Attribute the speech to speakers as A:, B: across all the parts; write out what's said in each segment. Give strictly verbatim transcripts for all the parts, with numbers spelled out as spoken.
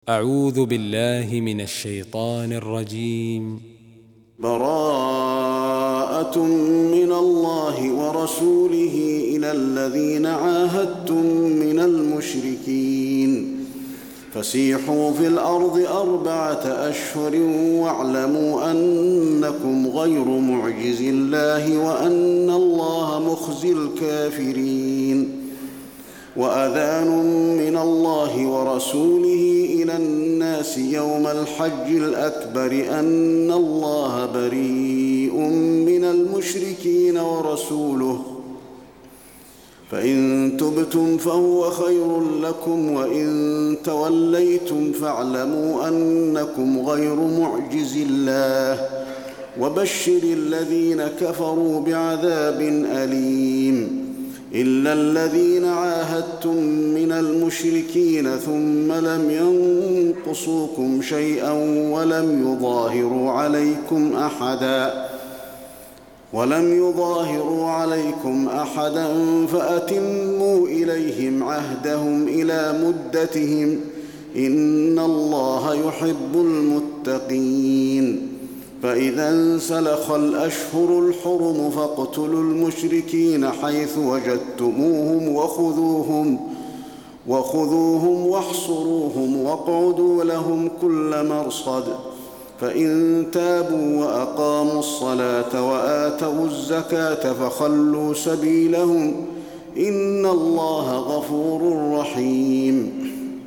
A: أعوذ بالله من الشيطان الرجيم.
B: براءة من الله ورسوله إلى الذين عاهدتم من المشركين فسيحوا في الأرض أربعة أشهر واعلموا أنكم غير معجز الله وأن الله مخزي الكافرين. وأذان من الله ورسوله إلى الناس يوم الحج الأكبر أن الله بريء من المشركين ورسوله فإن تبتم فهو خير لكم وإن توليتم فاعلموا أنكم غير معجز الله وبشر الذين كفروا بعذاب أليم. إلا الذين عاهدتم من المشركين ثم لم ينقصوكم شيئا ولم يظاهروا عليكم أحدا ولم يظاهروا عليكم أحدا فأتموا إليهم عهدهم إلى مدتهم إن الله يحب المتقين. فإذا انسلخ الأشهر الحرم فاقتلوا المشركين حيث وجدتموهم وخذوهم وخذوهم واحصروهم واقعدوا لهم كل مرصد. فإن تابوا وأقاموا الصلاة وآتوا الزكاة فخلوا سبيلهم إن الله غفور رحيم.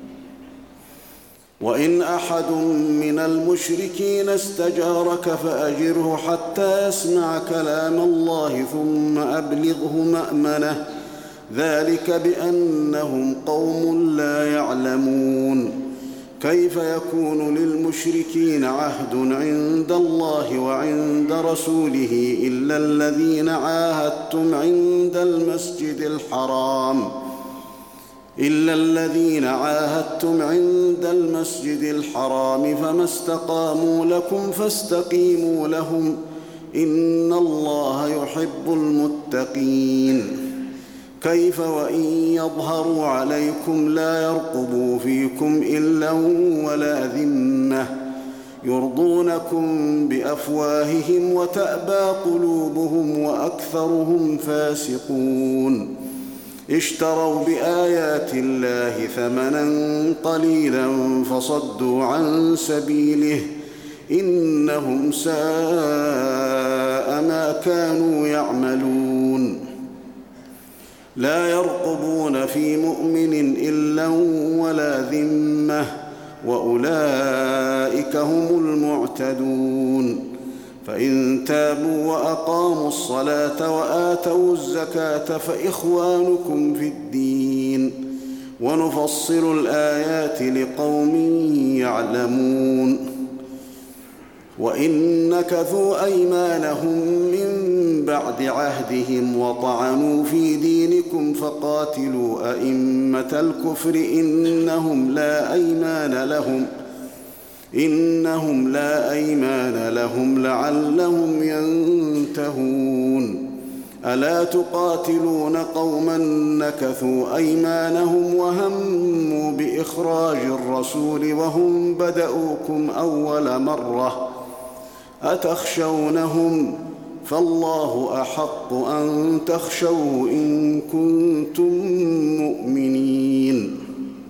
B: وإن أحد من المشركين استجارك فأجره حتى يسمع كلام الله ثم أبلغه مأمنه ذلك بأنهم قوم لا يعلمون. كيف يكون للمشركين عهد عند الله وعند رسوله إلا الذين عاهدتم عند المسجد الحرام إلا الذين عاهدتم عند المسجد الحرام فما استقاموا لكم فاستقيموا لهم إن الله يحب المتقين. كيف وإن يظهروا عليكم لا يرقبوا فيكم إلا ولا ذمة يرضونكم بأفواههم وتأبى قلوبهم وأكثرهم فاسقون. اشتروا بآيات الله ثمنا قليلا فصدوا عن سبيله إنهم ساء ما كانوا يعملون. لا يرقبون في مؤمن إلا ولا ذمة وأولئك هم المعتدون. فإن تابوا وأقاموا الصلاة وآتوا الزكاة فإخوانكم في الدين ونفصل الآيات لقوم يعلمون. وإن نكثوا أيمانهم من بعد عهدهم وطعنوا في دينكم فقاتلوا أئمة الكفر إنهم لا أيمان لهم إنهم لا أيمان لهم لعلهم ينتهون. ألا تقاتلون قوما نكثوا أيمانهم وهموا بإخراج الرسول وهم بدؤوكم أول مرة أتخشونهم فالله أحق أن تخشوه إن كنتم مؤمنين.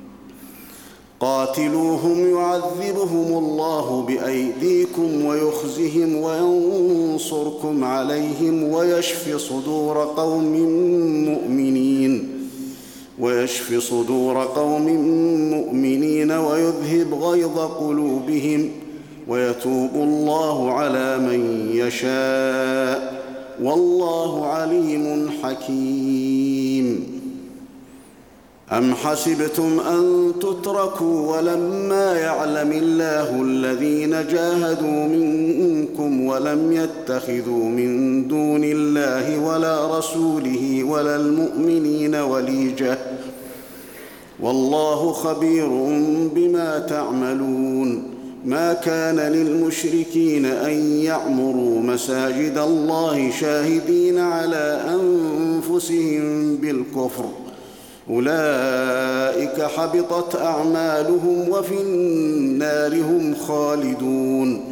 B: قاتلوهم يعذبهم الله بأيديكم ويخزهم وينصركم عليهم ويشف صدور قوم مؤمنين ويشف صدور قوم مؤمنين ويذهب غيظ قلوبهم ويتوب الله على من يشاء والله عليم حكيم. أم حسبتم أن تتركوا ولما يعلم الله الذين جاهدوا منكم ولم يتخذوا من دون الله ولا رسوله ولا المؤمنين وليجة والله خبير بما تعملون. ما كان للمشركين أن يعمروا مساجد الله شاهدين على أنفسهم بالكفر أولئك حبطت أعمالهم وفي النار هم خالدون.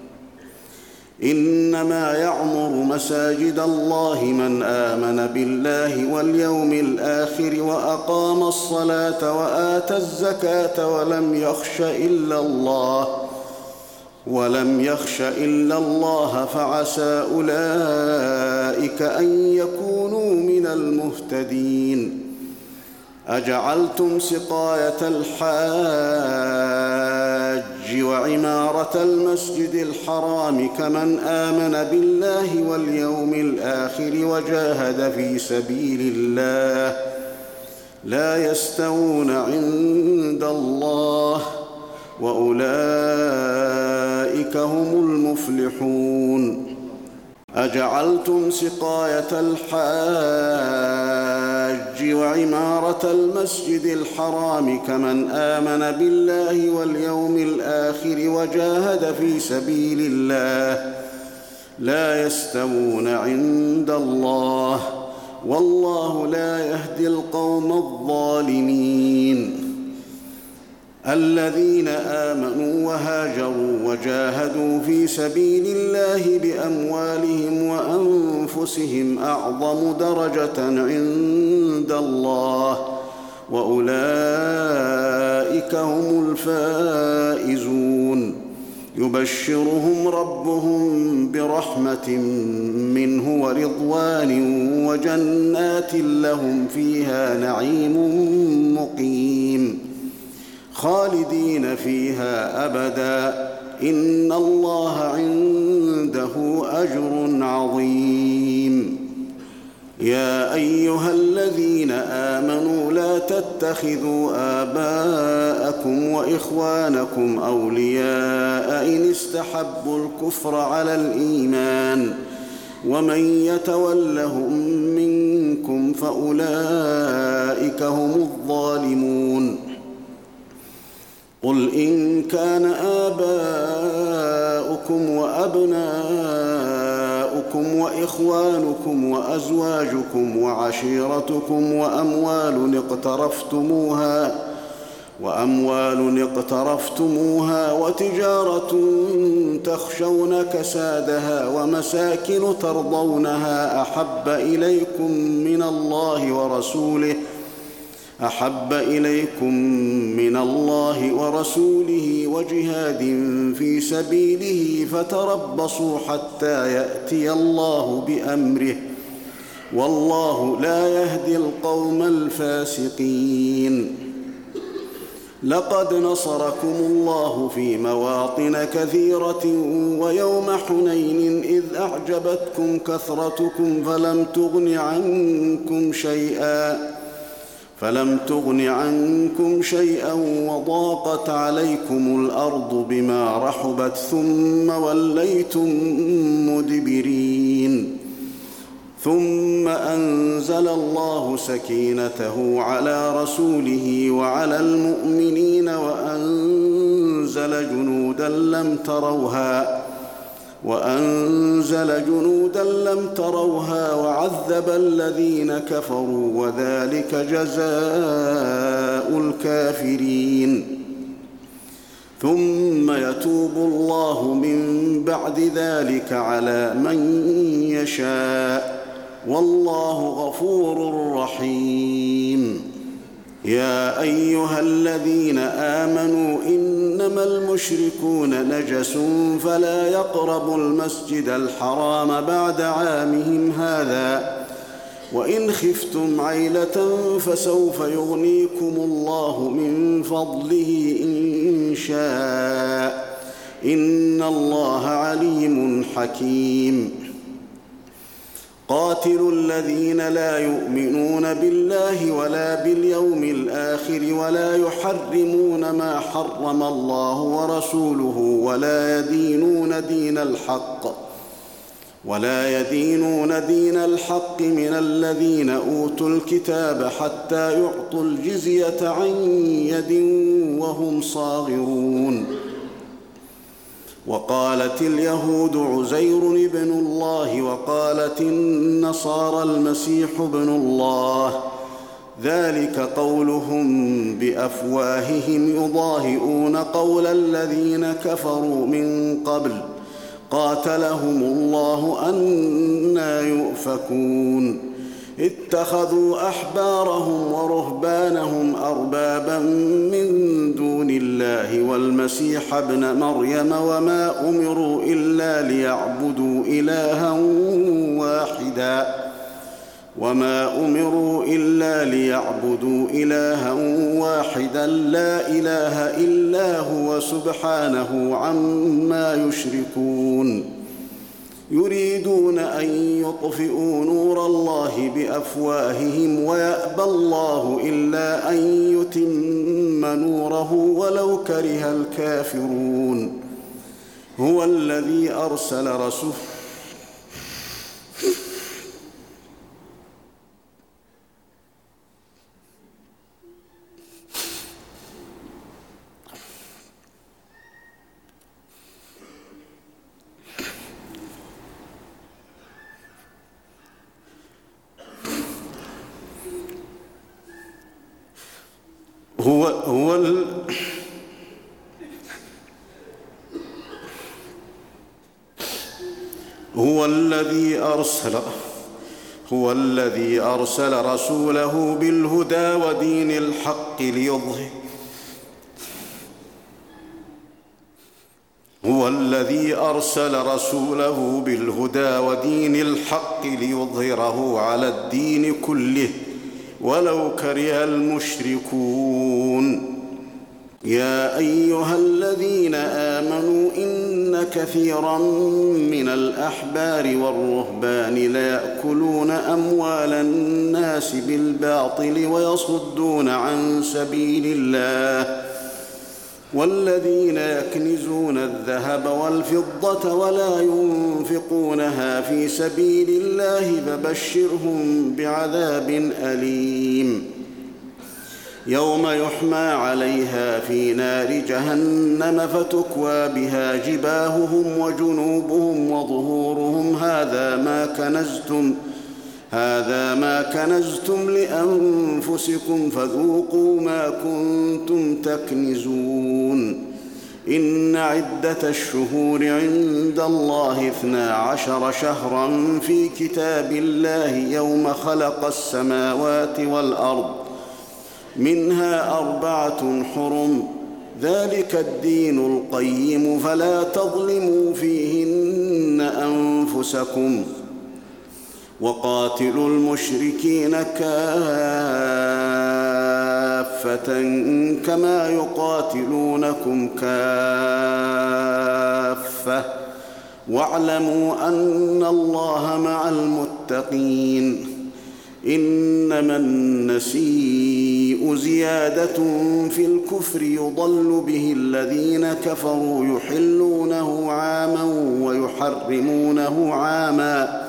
B: إنما يعمر مساجد الله من آمن بالله واليوم الآخر وأقام الصلاة وآتى الزكاة ولم يخش إلا الله ولم يخش إلا الله فعسى أولئك أن يكونوا من المهتدين. أجعلتم سقاية الحاج وعمارة المسجد الحرام كمن آمن بالله واليوم الآخر وجاهد في سبيل الله لا يستوون عند الله وأولئك هم المفلحون. أجعلتم سقاية الحاج وعمارة المسجد الحرام كمن آمن بالله واليوم الآخر وجاهد في سبيل الله لا يستوون عند الله والله لا يهدي القوم الظالمين. الذين آمنوا وهاجروا وجاهدوا في سبيل الله بأموالهم وأنفسهم أعظم درجة عند الله وأولئك هم الفائزون. يبشرهم ربهم برحمة منه ورضوان وجنات لهم فيها نعيم مقيم خالدين فيها أبدا إن الله عنده أجر عظيم. يا أيها الذين آمنوا لا تتخذوا آباءكم وإخوانكم أولياء إن استحبوا الكفر على الإيمان ومن يتولهم منكم فأولئك هم الظالمون. قل إن كان آباؤكم وأبناؤكم وإخوانكم وأزواجكم وعشيرتكم وأموال اقترفتموها وأموال اقترفتموها وتجارة تخشون كسادها ومساكن ترضونها أحب إليكم من الله ورسوله أحب إليكم من الله ورسوله وجهاد في سبيله فتربصوا حتى يأتي الله بأمره والله لا يهدي القوم الفاسقين. لقد نصركم الله في مواطن كثيرة ويوم حنين إذ أعجبتكم كثرتكم فلم تغن عنكم شيئا فلم تغن عنكم شيئا وضاقت عليكم الأرض بما رحبت ثم وليتم مدبرين. ثم أنزل الله سكينته على رسوله وعلى المؤمنين وأنزل جنودا لم تروها وأنزل جنودا لم تروها وعذب الذين كفروا وذلك جزاء الكافرين. ثم يتوب الله من بعد ذلك على من يشاء والله غفور رحيم. يا أيها الذين آمنوا إنما المشركون نجس فلا يقربوا المسجد الحرام بعد عامهم هذا وإن خفتم عيلة فسوف يغنيكم الله من فضله إن شاء إن الله عليم حكيم. قاتلوا الذين لا يؤمنون بالله ولا باليوم الآخر ولا يحرمون ما حرم الله ورسوله ولا يدينون دين الحق ولا يدينون دين الحق من الذين أوتوا الكتاب حتى يعطوا الجزية عن يد وهم صاغرون. وقالت اليهود عزير ابن الله وقالت النصارى المسيح ابن الله ذلك قولهم بأفواههم يضاهئون قول الذين كفروا من قبل قاتلهم الله أنى يؤفكون اتخذوا أحبارهم ورهبانهم أربابا من دون الله والمسيح ابن مريم وما أمروا إلا ليعبدوا إلها واحدا وما أمروا إلا ليعبدوا إلها واحدا لا إله إلا هو سبحانه عما يشركون يريدون أن يطفئوا نور الله بأفواههم ويأبى الله إلا أن يتم نوره ولو كره الكافرون هو الذي أرسل رسوله هو هو ال... هو الذي أرسل هو الذي أرسل رسوله بالهدى ودين الحق ليظهر هو الذي أرسل رسوله بالهدى ودين الحق ليظهره على الدين كله ولو كره المشركون يا أيها الذين آمنوا إن كثيرا من الأحبار والرهبان ليأكلون أموال الناس بالباطل ويصدون عن سبيل الله والذين يكنزون الذهب والفضة ولا ينفقونها في سبيل الله فبشرهم بعذاب أليم يوم يحمى عليها في نار جهنم فتكوى بها جباههم وجنوبهم وظهورهم هذا ما كنزتم هذا ما كنزتم لأنفسكم فذوقوا ما كنتم تكنزون إن عدة الشهور عند الله اثنا عشر شهرا في كتاب الله يوم خلق السماوات والأرض منها أربعة حرم ذلك الدين القيم فلا تظلموا فيهن أنفسكم وقاتلوا المشركين كافة كما يقاتلونكم كافة واعلموا أن الله مع المتقين إنما النسيء زيادة في الكفر يضل به الذين كفروا يحلونه عاما ويحرمونه عاما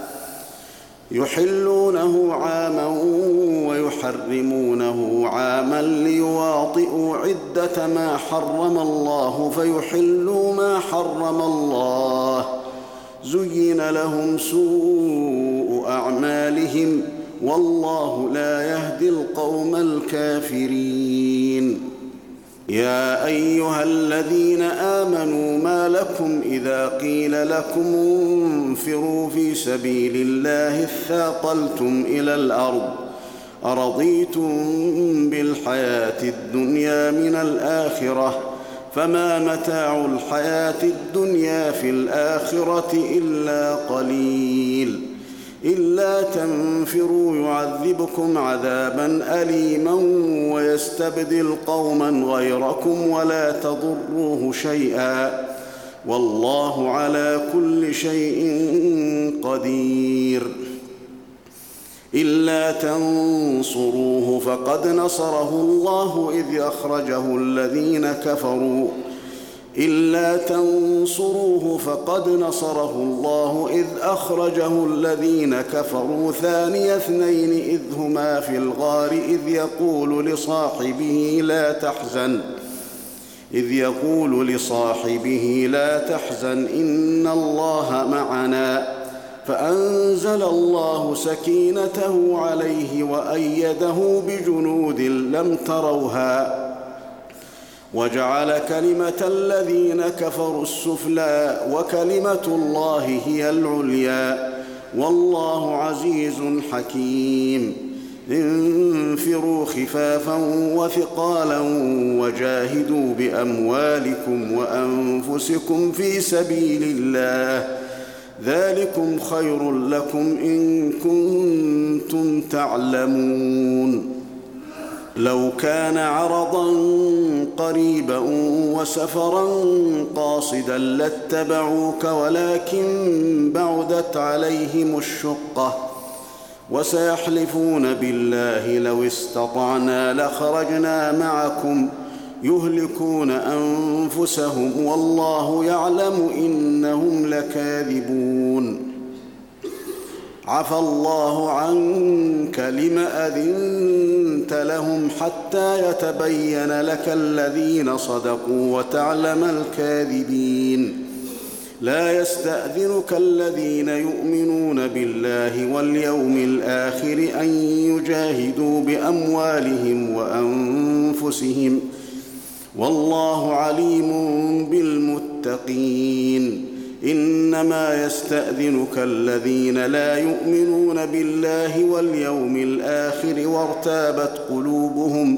B: يحلونه عاما ويحرمونه عاما ليواطئوا عدة ما حرم الله فيحلوا ما حرم الله زين لهم سوء أعمالهم والله لا يهدي القوم الكافرين يا أيها الذين آمنوا ما لكم إذا قيل لكم انفروا في سبيل الله اثاقلتم إلى الأرض أرضيتم بالحياة الدنيا من الآخرة فما متاع الحياة الدنيا في الآخرة إلا قليل إلا تنفروا يعذبكم عذابا أليما ويستبدل قوما غيركم ولا تضروه شيئا والله على كل شيء قدير إلا تنصروه فقد نصره الله إذ أخرجه الذين كفروا إلا تنصروه فقد نصره الله إذ أخرجه الذين كفروا ثاني اثنين إذ هما في الغار إذ يقول لصاحبه لا تحزن إذ يقول لصاحبه لا تحزن إن الله معنا فأنزل الله سكينته عليه وأيده بجنود لم تروها وجعل كلمة الذين كفروا السفلى وكلمة الله هي العليا والله عزيز حكيم. انفروا خفافا وثقالا وجاهدوا بأموالكم وأنفسكم في سبيل الله ذلكم خير لكم إن كنتم تعلمون. لو كان عرضا قريبا وسفرا قاصدا لاتبعوك ولكن بعدت عليهم الشقة وسيحلفون بالله لو استطعنا لخرجنا معكم يهلكون أنفسهم والله يعلم إنهم لكاذبون. عفى الله عنك لم أذنت لهم حتى يتبين لك الذين صدقوا وتعلم الكاذبين. لا يستأذنك الذين يؤمنون بالله واليوم الآخر أن يجاهدوا بأموالهم وأنفسهم والله عليم بالمتقين. إنما يستأذنك الذين لا يؤمنون بالله واليوم الآخر وارتابت قلوبهم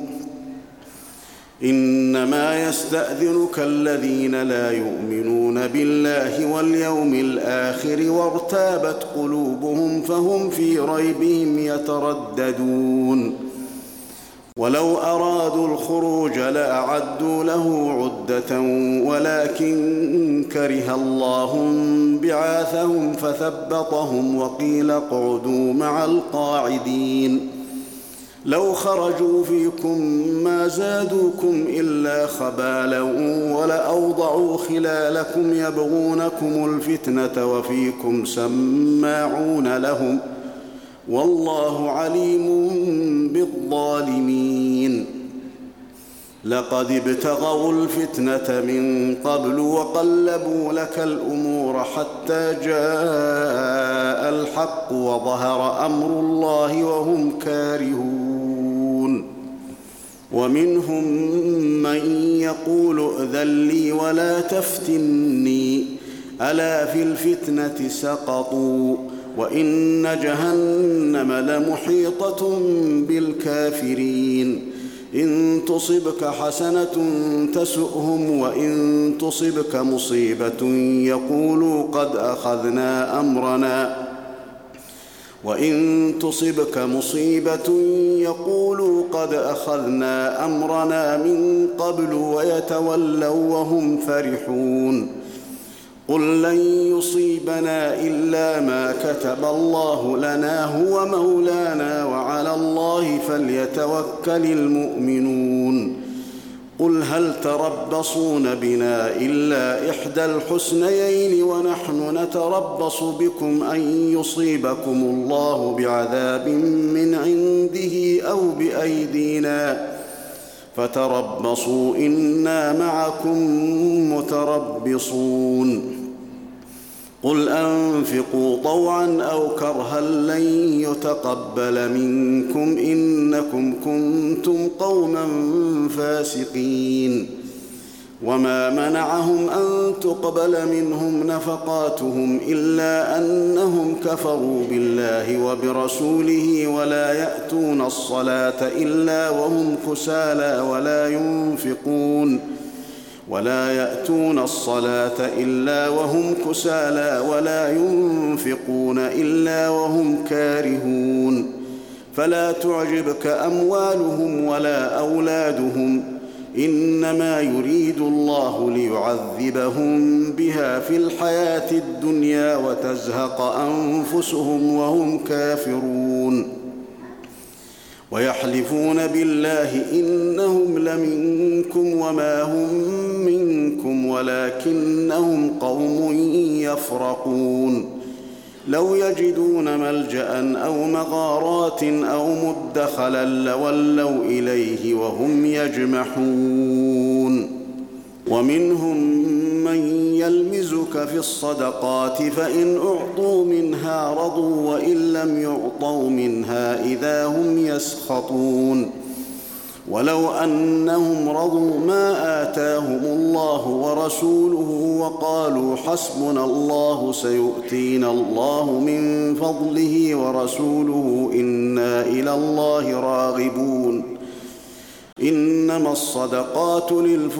B: إنما يستأذنك الذين لا يؤمنون بالله واليوم الآخر وارتابت قلوبهم فهم في ريبهم يترددون. ولو أرادوا الخروج لأعدوا له عدة ولكن كره الله بعاثهم فثبطهم وقيل اقعدوا مع القاعدين. لو خرجوا فيكم ما زادوكم إلا خبالا ولأوضعوا خلالكم يبغونكم الفتنة وفيكم سماعون لهم والله عليم بالظالمين. لقد ابتغوا الفتنة من قبل وقلبوا لك الأمور حتى جاء الحق وظهر أمر الله وهم كارهون. ومنهم من يقول ائذن لي ولا تفتني ألا في الفتنة سقطوا وإن جهنم لمحيطة بالكافرين. إن تصبك حسنة تسؤهم وإن تصبك مصيبة يقولوا قد أخذنا أمرنا وإن تصبك مصيبة يقولوا قد أخذنا أمرنا من قبل ويتولوا وهم فرحون. قل لن يصيبنا إلا ما كتب الله لنا هو مولانا وعلى الله فليتوكل المؤمنون. قل هل تربصون بنا إلا إحدى الحسنيين ونحن نتربص بكم أن يصيبكم الله بعذاب من عنده أو بأيدينا فتربصوا إنا معكم متربصون. قل أنفقوا طوعا أو كرها لن يتقبل منكم إنكم كنتم قوما فاسقين. وما منعهم أن تقبل منهم نفقاتهم إلا أنهم كفروا بالله وبرسوله ولا يأتون الصلاة إلا وهم كسالى ولا ينفقون ولا يأتون الصلاة إلا وهم كسالى ولا ينفقون إلا وهم كارهون. فلا تعجبك أموالهم ولا أولادهم إنما يريد الله ليعذبهم بها في الحياة الدنيا وتزهق أنفسهم وهم كافرون. ويحلفون بالله إنهم لمنكم وما هم منكم ولكنهم قوم يفرقون. لو يجدون ملجأ أو مغارات أو مدخلا لولوا إليه وهم يجمحون. ومنهم من يلمزك في الصدقات فإن أعطوا منها رضوا وإن لم يعطوا منها إذا هم يسخطون ولو أنهم رضوا ما آتاهم الله ورسوله وقالوا حسبنا الله سيؤتينا الله من فضله ورسوله إنا إلى الله راغبون إنما الصدقات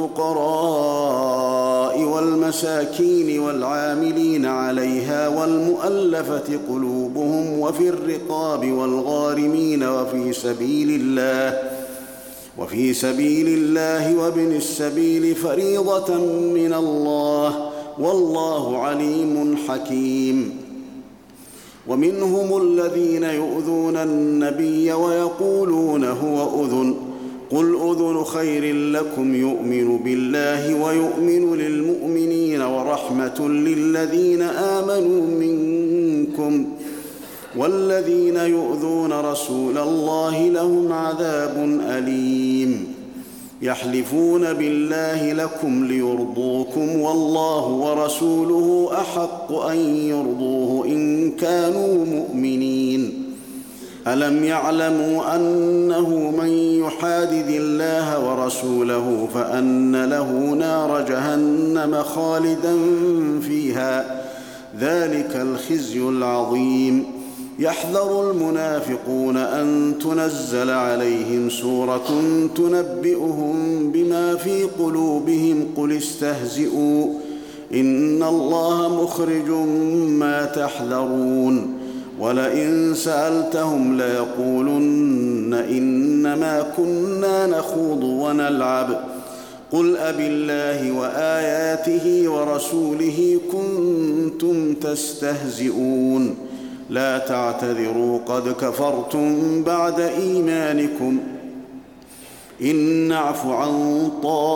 B: للفقراء والمساكين والعاملين عليها والمؤلفة قلوبهم وفي الرقاب والغارمين وفي سبيل الله وفي سبيل الله وابن السبيل فريضة من الله والله عليم حكيم ومنهم الذين يؤذون النبي ويقولون هو أذن قل أذن خير لكم يؤمن بالله ويؤمن للمؤمنين ورحمة للذين آمنوا منكم والذين يؤذون رسول الله لهم عذاب أليم يحلفون بالله لكم ليرضوكم والله ورسوله أحق أن يرضوه إن كانوا مؤمنين ألم يعلموا أنه من يحادد الله ورسوله فأن له نار جهنم خالدا فيها ذلك الخزي العظيم يحذر المنافقون أن تنزل عليهم سورة تنبئهم بما في قلوبهم قل استهزئوا إن الله مخرج ما تحذرون ولئن سألتهم ليقولن إنما كنا نخوض ونلعب قل أبالله وآياته ورسوله كنتم تستهزئون لا تعتذروا قد كفرتم بعد إيمانكم إن نعف عن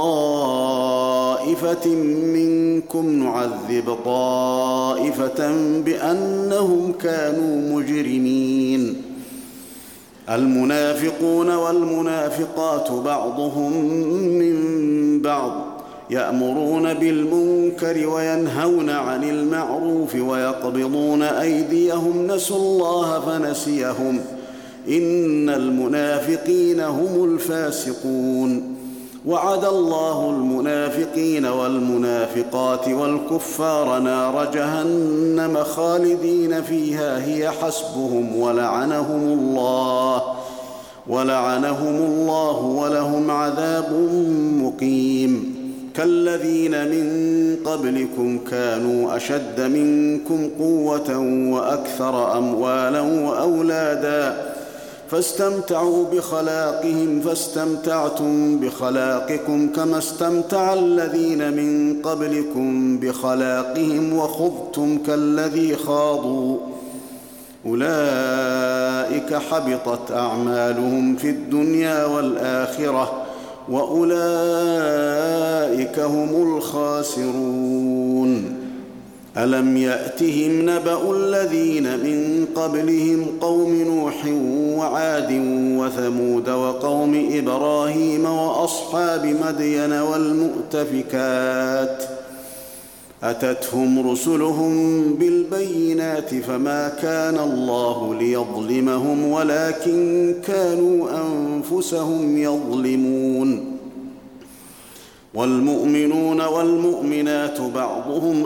B: طائفة منكم نعذب طائفة بأنهم كانوا مجرمين المنافقون والمنافقات بعضهم من بعض يأمرون بالمنكر وينهون عن المعروف ويقبضون أيديهم نسوا الله فنسيهم إن المنافقين هم الفاسقون وعد الله المنافقين والمنافقات والكفار نار جهنم خالدين فيها هي حسبهم ولعنهم الله ولعنهم الله ولهم عذاب مقيم كالذين من قبلكم كانوا أشد منكم قوة وأكثر أموالا وأولادا فاستمتعوا بخلاقهم فاستمتعتم بخلاقكم كما استمتع الذين من قبلكم بخلاقهم وخضتم كالذي خاضوا أولئك حبطت أعمالهم في الدنيا والآخرة وأولئك هم الخاسرون ألم يأتهم نبأ الذين من قبلهم قوم نوح وعاد وثمود وقوم إبراهيم وأصحاب مدين والمؤتفكات أتتهم رسلهم بالبينات فما كان الله ليظلمهم ولكن كانوا أنفسهم يظلمون والمؤمنون والمؤمنات بعضهم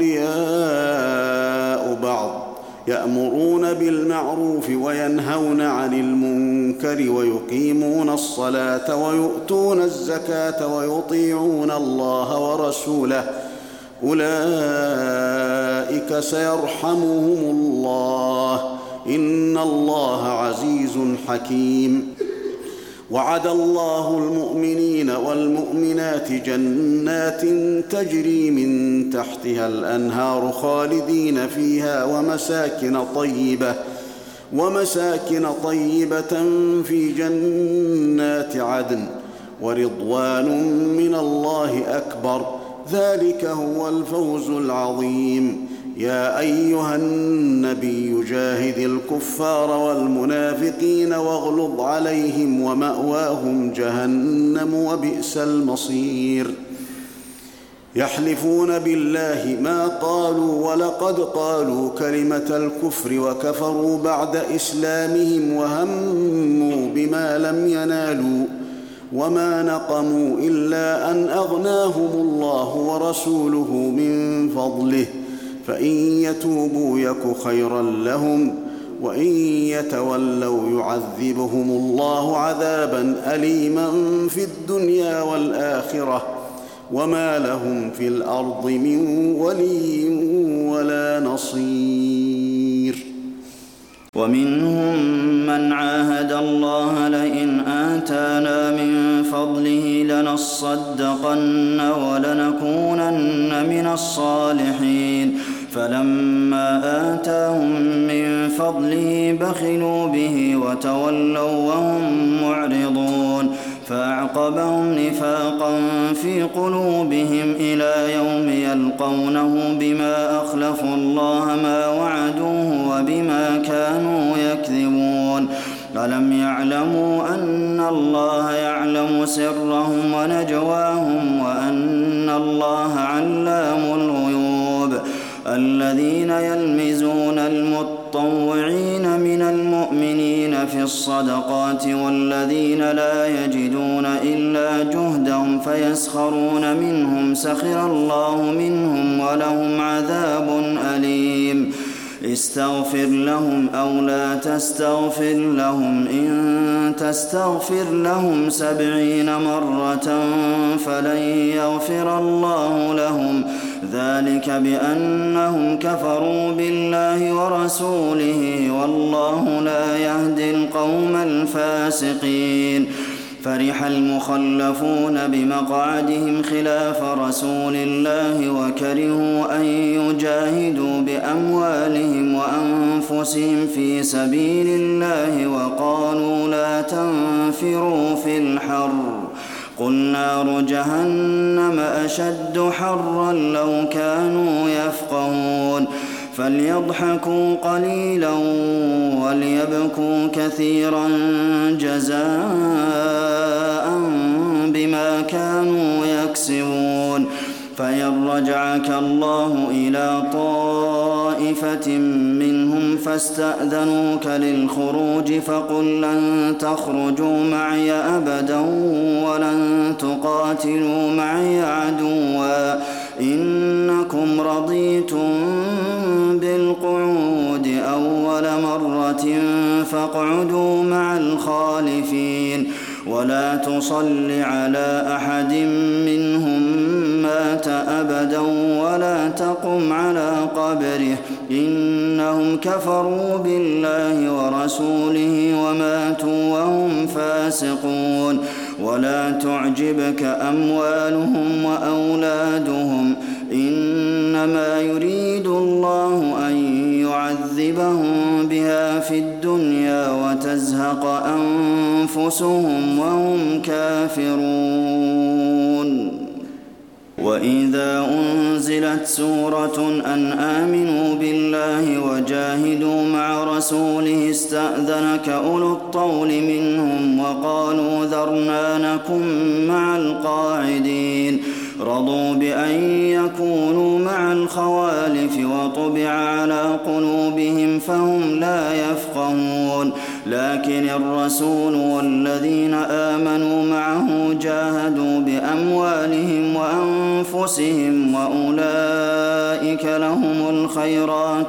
B: أولياء بعض يأمرون بالمعروف وينهون عن المنكر ويقيمون الصلاة ويؤتون الزكاة ويطيعون الله ورسوله أولئك سيرحمهم الله إن الله عزيز حكيم وعد الله المؤمنين والمؤمنات جنات تجري من تحتها الأنهار خالدين فيها ومساكن طيبة ومساكن طيبة في جنات عدن ورضوان من الله أكبر ذلك هو الفوز العظيم يا أيها النبي جاهد الكفار والمنافقين واغلظ عليهم ومأواهم جهنم وبئس المصير يحلفون بالله ما قالوا ولقد قالوا كلمة الكفر وكفروا بعد إسلامهم وهموا بما لم ينالوا وما نقموا إلا أن أغناهم الله ورسوله من فضله فإن يتوبوا يك خيرا لهم وإن يتولوا يعذبهم الله عذابا أليما في الدنيا والآخرة وما لهم في الأرض من ولي ولا نصير.
C: ومنهم من عاهد الله لئن آتانا من فضله لنصدقن ولنكونن من الصالحين فلما آتاهم من فضله بخلوا به وتولوا وهم معرضون فأعقبهم نفاقا في قلوبهم إلى يوم يلقونه بما أخلفوا الله ما وعدوه وبما كانوا يكذبون. ألم يعلموا أن الله يعلم سرهم ونجواهم وأن الله علام الغيوب. الذين يلمزون المطوعين من المؤمنين في الصدقات والذين لا يجدون إلا جهدهم فيسخرون منهم سخر الله منهم ولهم عذاب أليم. استغفر لهم أو لا تستغفر لهم إن تستغفر لهم سبعين مرة فلن يغفر الله لهم ذلك بأنهم كفروا بالله ورسوله والله لا يهدي القوم الفاسقين. فرح المخلفون بمقعدهم خلاف رسول الله وكرهوا أن يجاهدوا بأموالهم وأنفسهم في سبيل الله وقالوا لا تنفروا في الحر قل نار جهنم أشد حرا لو كانوا يفقهون. فليضحكوا قليلا وليبكوا كثيرا جزاء بما كانوا يكسبون. فإن رجعك الله إلى طائفة منهم فاستأذنوك للخروج فقل لن تخرجوا معي أبدا ولن تقاتلوا معي عدوا إنكم رضيتم بالقعود أول مرة فاقعدوا مع الخالفين ولا تصل على أحد منهم مات أبدا ولا تقم على قبره إنهم كفروا بالله ورسوله وماتوا وهم فاسقون. ولا تعجبك أموالهم وأولادهم إنما يريد الله أن يعذبهم بها في الدنيا وتزهق أنفسهم وهم كافرون. وإذا أنزلت سورة أن آمنوا بالله وجاهدوا مع رسوله استأذنك أولو الطول منهم وقالوا ذرنا نكن مع القاعدين رضوا بأن يكونوا مع الخوالف وطبع على قلوبهم فهم لا يفقهون. لكن الرسول والذين آمنوا معه جاهدوا بأموالهم وأنفسهم وأولئك لهم الخيرات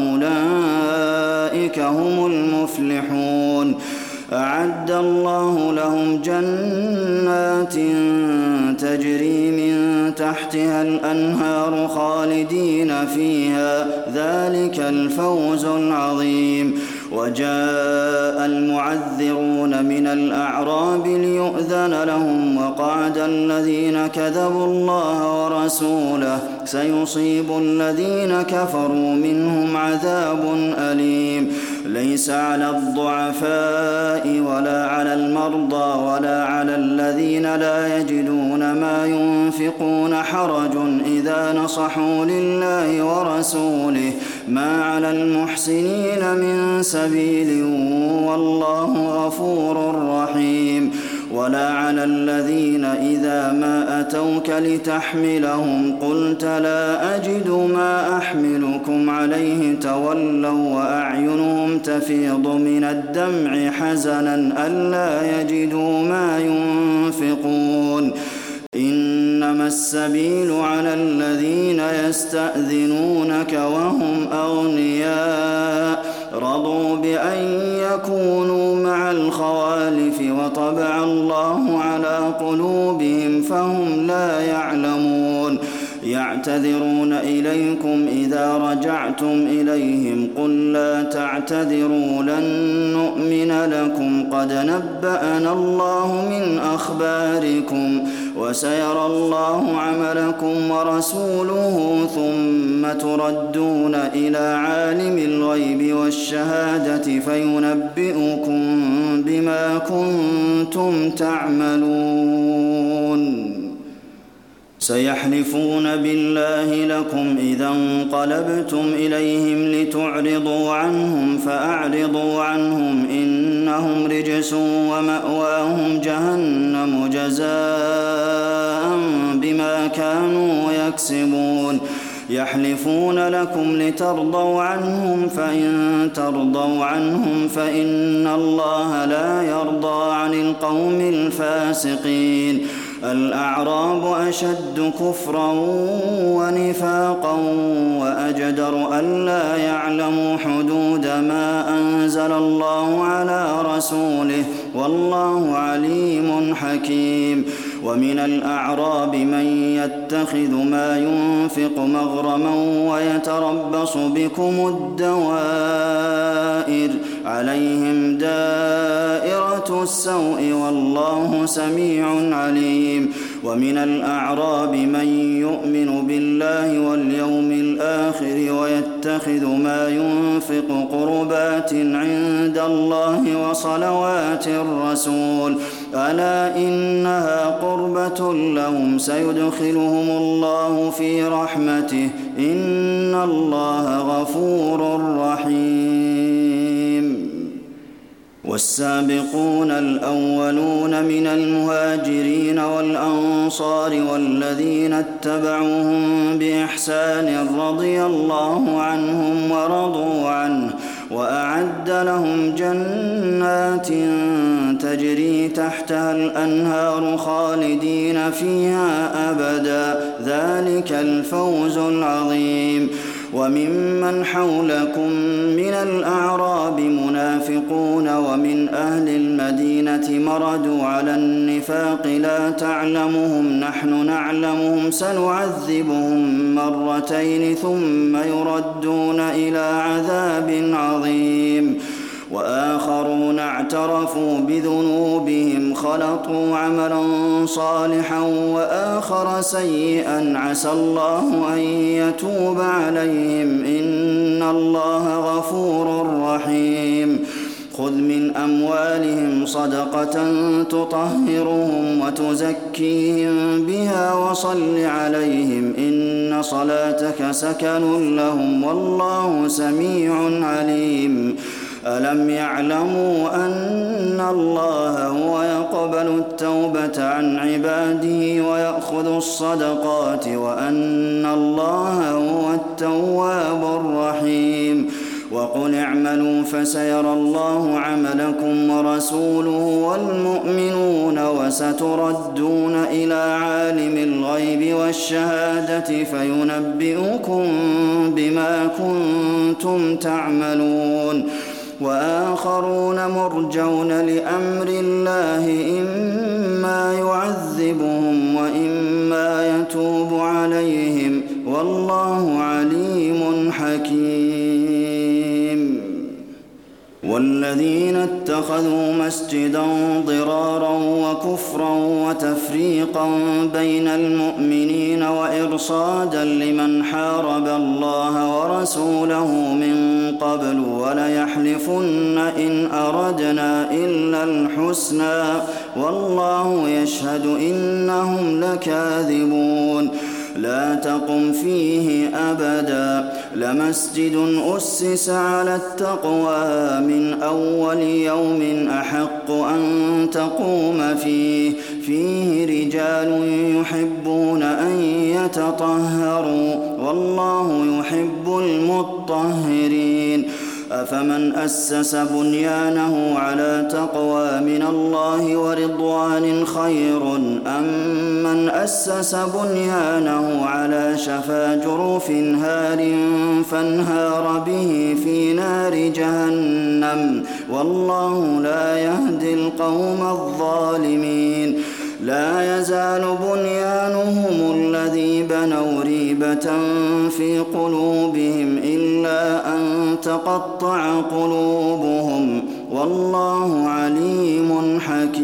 C: وأولئك هم المفلحون. أعد الله لهم جنات تجري من تحتها الأنهار خالدين فيها ذلك الفوز العظيم. وجاء المعذرون من الأعراب ليؤذن لهم وقعد الذين كذبوا الله ورسوله سيصيب الذين كفروا منهم عذاب أليم. ليس على الضعفاء ولا على المرضى ولا على الذين لا يجدون ما ينفقون حرج إذا نصحوا لله ورسوله ما على المحسنين من سبيل والله غفور رحيم. ولا على الذين إذا ما أتوك لتحملهم قلت لا أجد ما أحملكم عليه تولوا وأعينهم تفيض من الدمع حزنا ألا يجدوا ما ينفقون إنما السبيل على الذين يستأذنونك وهم أغنياء رضوا بأن يكونوا مع الخوالف وطبع الله على قلوبهم فهم لا يعلمون يعتذرون إليكم إذا رجعتم إليهم قل لا تعتذروا لن نؤمن لكم قد نبأنا الله من أخباركم وسيرى الله عملكم ورسوله ثم تردون إلى عالم الغيب والشهادة فينبئكم بما كنتم تعملون سيحلفون بالله لكم إذا انقلبتم إليهم لتعرضوا عنهم فأعرضوا عنهم إنهم رجس ومأواهم جهنم جزاء بما كانوا يكسبون يحلفون لكم لترضوا عنهم فإن ترضوا عنهم فإن الله لا يرضى عن القوم الفاسقين الأعراب أشد كفرا ونفاقا وأجدر ألا يعلموا حدود ما أنزل الله على رسوله والله عليم حكيم ومن الأعراب من يتخذ ما ينفق مغرما ويتربص بكم الدوائر عليهم دائرة السوء والله سميع عليم ومن الأعراب من يؤمن بالله واليوم الآخر ويتخذ ما ينفق قربات عند الله وصلوات الرسول ألا إنها قربة لهم سيدخلهم الله في رحمته إن الله غفور رحيم والسابقون الأولون من المهاجرين والأنصار والذين اتبعوهم بإحسان رضي الله عنهم ورضوا عنه وأعد لهم جنات تجري تحتها الأنهار خالدين فيها أبدا ذلك الفوز العظيم وممن حولكم من الأعراب منافقون ومن أهل المدينة مردوا على النفاق لا تعلمهم نحن نعلمهم سنعذبهم مرتين ثم يردون إلى عذاب عظيم وآخرون اعترفوا بذنوبهم خلطوا عملا صالحا وآخر سيئا عسى الله أن يتوب عليهم إن الله غفور رحيم خذ من أموالهم صدقة تطهرهم وتزكيهم بها وصل عليهم إن صلاتك سكن لهم والله سميع عليم ألم يعلموا أن الله هو يقبل التوبة عن عباده ويأخذ الصدقات وأن الله هو التواب الرحيم وقل اعملوا فسيرى الله عملكم ورسوله والمؤمنون وستردون إلى عالم الغيب والشهادة فينبئكم بما كنتم تعملون وآخرون مرجون لأمر الله إما يعذبهم وإما يتوب عليهم والله عليم حكيم والذين اتخذوا مسجدا ضرارا وكفرا وتفريقا بين المؤمنين وإرصادا لمن حارب الله ورسوله من قبل وليحلفن إن أردنا إلا الحسنى والله يشهد إنهم لكاذبون لا تقم فيه أبدا لمسجد أسس على التقوى من أول يوم أحق أن تقوم فيه فيه رجال يحبون أن يتطهروا والله يحب المطهرين أفمن أسس بنيانه على تقوى من الله ورضوان خير أم من أسس بنيانه على شفا جرف هار فانهار به في نار جهنم والله لا يهدي القوم الظالمين لا يزال بنيانهم الذي بنوا ريبة في قلوبهم إلا أن تقطع قلوبهم والله عليم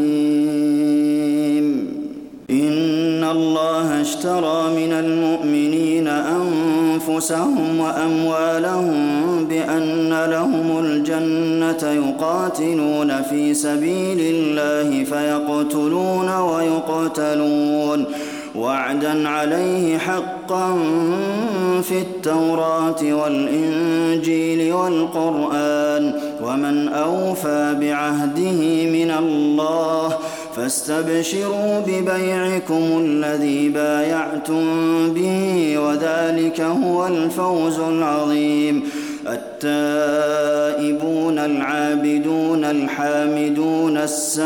C: حكيم إن الله اشترى من المؤمنين أنفسهم وأموالهم بأن لهم الجنة يقاتلون في سبيل الله فيقتلون ويقتلون وعدا عليه حقا في التوراة والإنجيل والقرآن ومن أوفى بعهده من الله فاستبشروا ببيعكم الذي بايعتم به وذلك هو الفوز العظيم التائبون العابدون الحامدون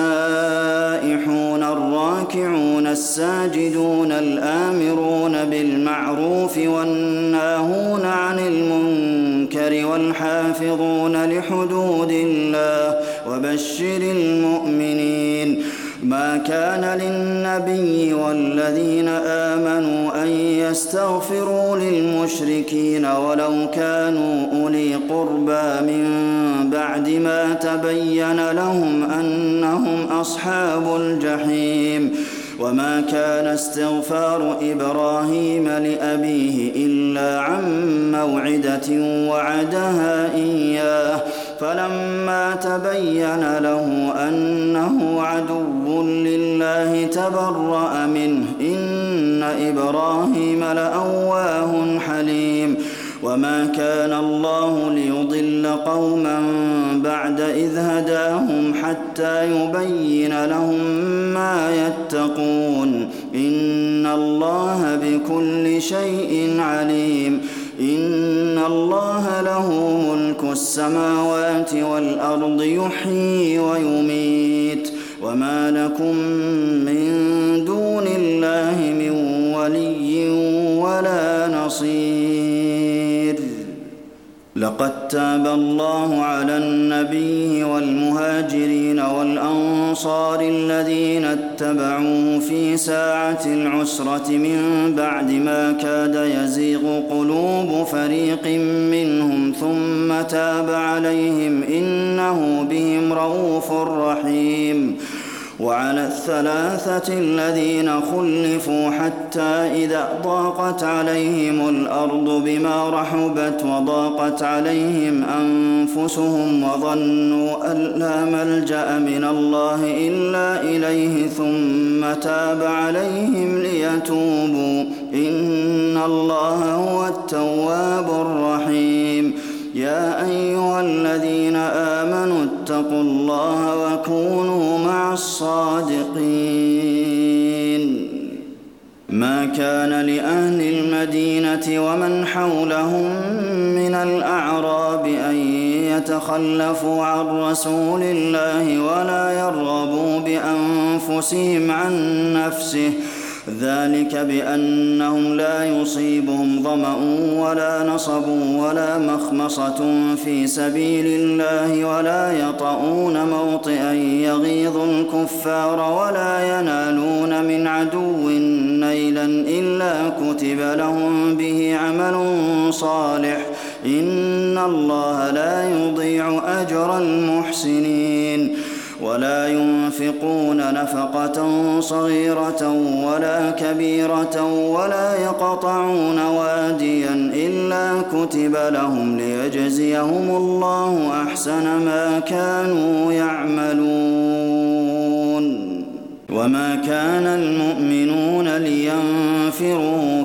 C: السائحون الراكعون الساجدون الآمرون بالمعروف والناهون عن المنكر والحافظون لحدود الله وبشر المؤمنين ما كان للنبي والذين آمنوا أن يستغفروا للمشركين ولو كانوا أولي قربى من بعد ما تبين لهم أنهم أصحاب الجحيم وما كان استغفار إبراهيم لأبيه إلا عن موعدة وعدها إياه فلما تبين له أنه عدو لله تبرأ منه إن إبراهيم لأواه حليم وما كان الله ليضل قوما بعد إذ هداهم حتى يبين لهم ما يتقون إن الله بكل شيء عليم إن الله له ملك السماوات والأرض يحيي ويميت وما لكم من دون الله من ولي ولا نصير لقد تاب الله على النبي والمهاجرين والأنصار الذين اتبعوه في ساعة العسرة من بعد ما كاد يزيغ قلوب فريق منهم ثم تاب عليهم إنه بهم رءوف رحيم وعلى الثلاثة الذين خلفوا حتى إذا ضاقت عليهم الأرض بما رحبت وضاقت عليهم أنفسهم وظنوا أن لا ملجأ من الله إلا إليه ثم تاب عليهم ليتوبوا إن الله هو التواب الرحيم يا أيها الذين آمنوا اتقوا الله وكونوا مع الصادقين ما كان لأهل المدينة ومن حولهم من الأعراب أن يتخلفوا عن رسول الله ولا يرغبوا بأنفسهم عن نفسه ذلك بأنهم لا يصيبهم ظمأ ولا نصب ولا مخمصة في سبيل الله ولا يطؤون موطئا يغيظ الكفار ولا ينالون من عدو نيلا إلا كتب لهم به عمل صالح إن الله لا يضيع أجر المحسنين ولا ينفقون نفقة صغيرة ولا كبيرة ولا يقطعون واديا إلا كتب لهم ليجزيهم الله أحسن ما كانوا يعملون وما كان المؤمنون لينفروا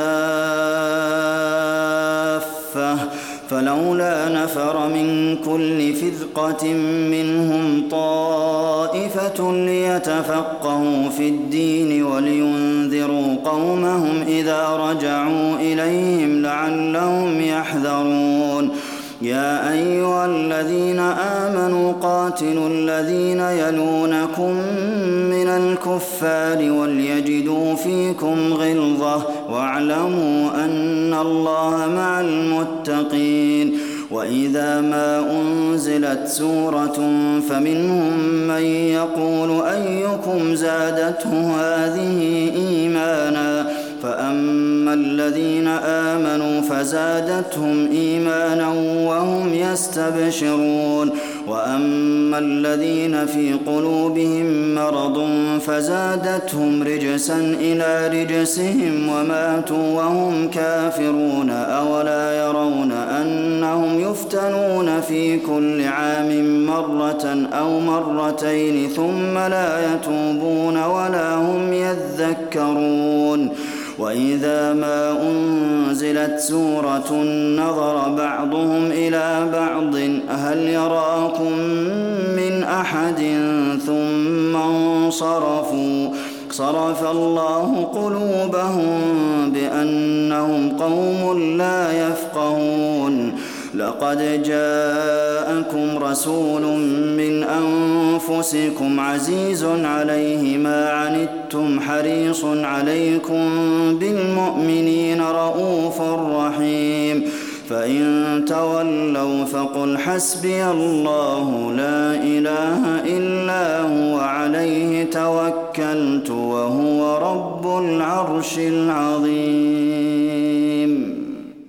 C: كافة فلولا نفر من كل فرقة منهم طائفة ليتفقهوا في الدين ولينذروا قومهم إذا رجعوا إليهم لعلهم يحذرون يا أيها الذين آمنوا قاتلوا الذين يلونكم من الكفار وليجدوا فيكم غلظة واعلموا أن الله مع المتقين وإذا ما أنزلت سورة فمنهم من يقول أيكم زادته هذه إيمانا فأما الذين آمنوا فزادتهم إيمانا وهم يستبشرون وأما الذين في قلوبهم مرض فزادتهم رجسا إلى رجسهم وماتوا وهم كافرون أولا يرون أنهم يفتنون في كل عام مرة أو مرتين ثم لا يتوبون ولا هم يذكرون وإذا ما أنزلت سورة نظر بعضهم إلى بعض هل يراكم من أحد ثم انصرفوا صرف الله قلوبهم بأنهم قوم لا يفقهون لقد جاءكم رسول من أنفسكم عزيز عليه ما عنتم حريص عليكم بالمؤمنين رءوف رحيم فإن تولوا فقل حسبي الله لا إله إلا هو عليه توكلت وهو رب العرش العظيم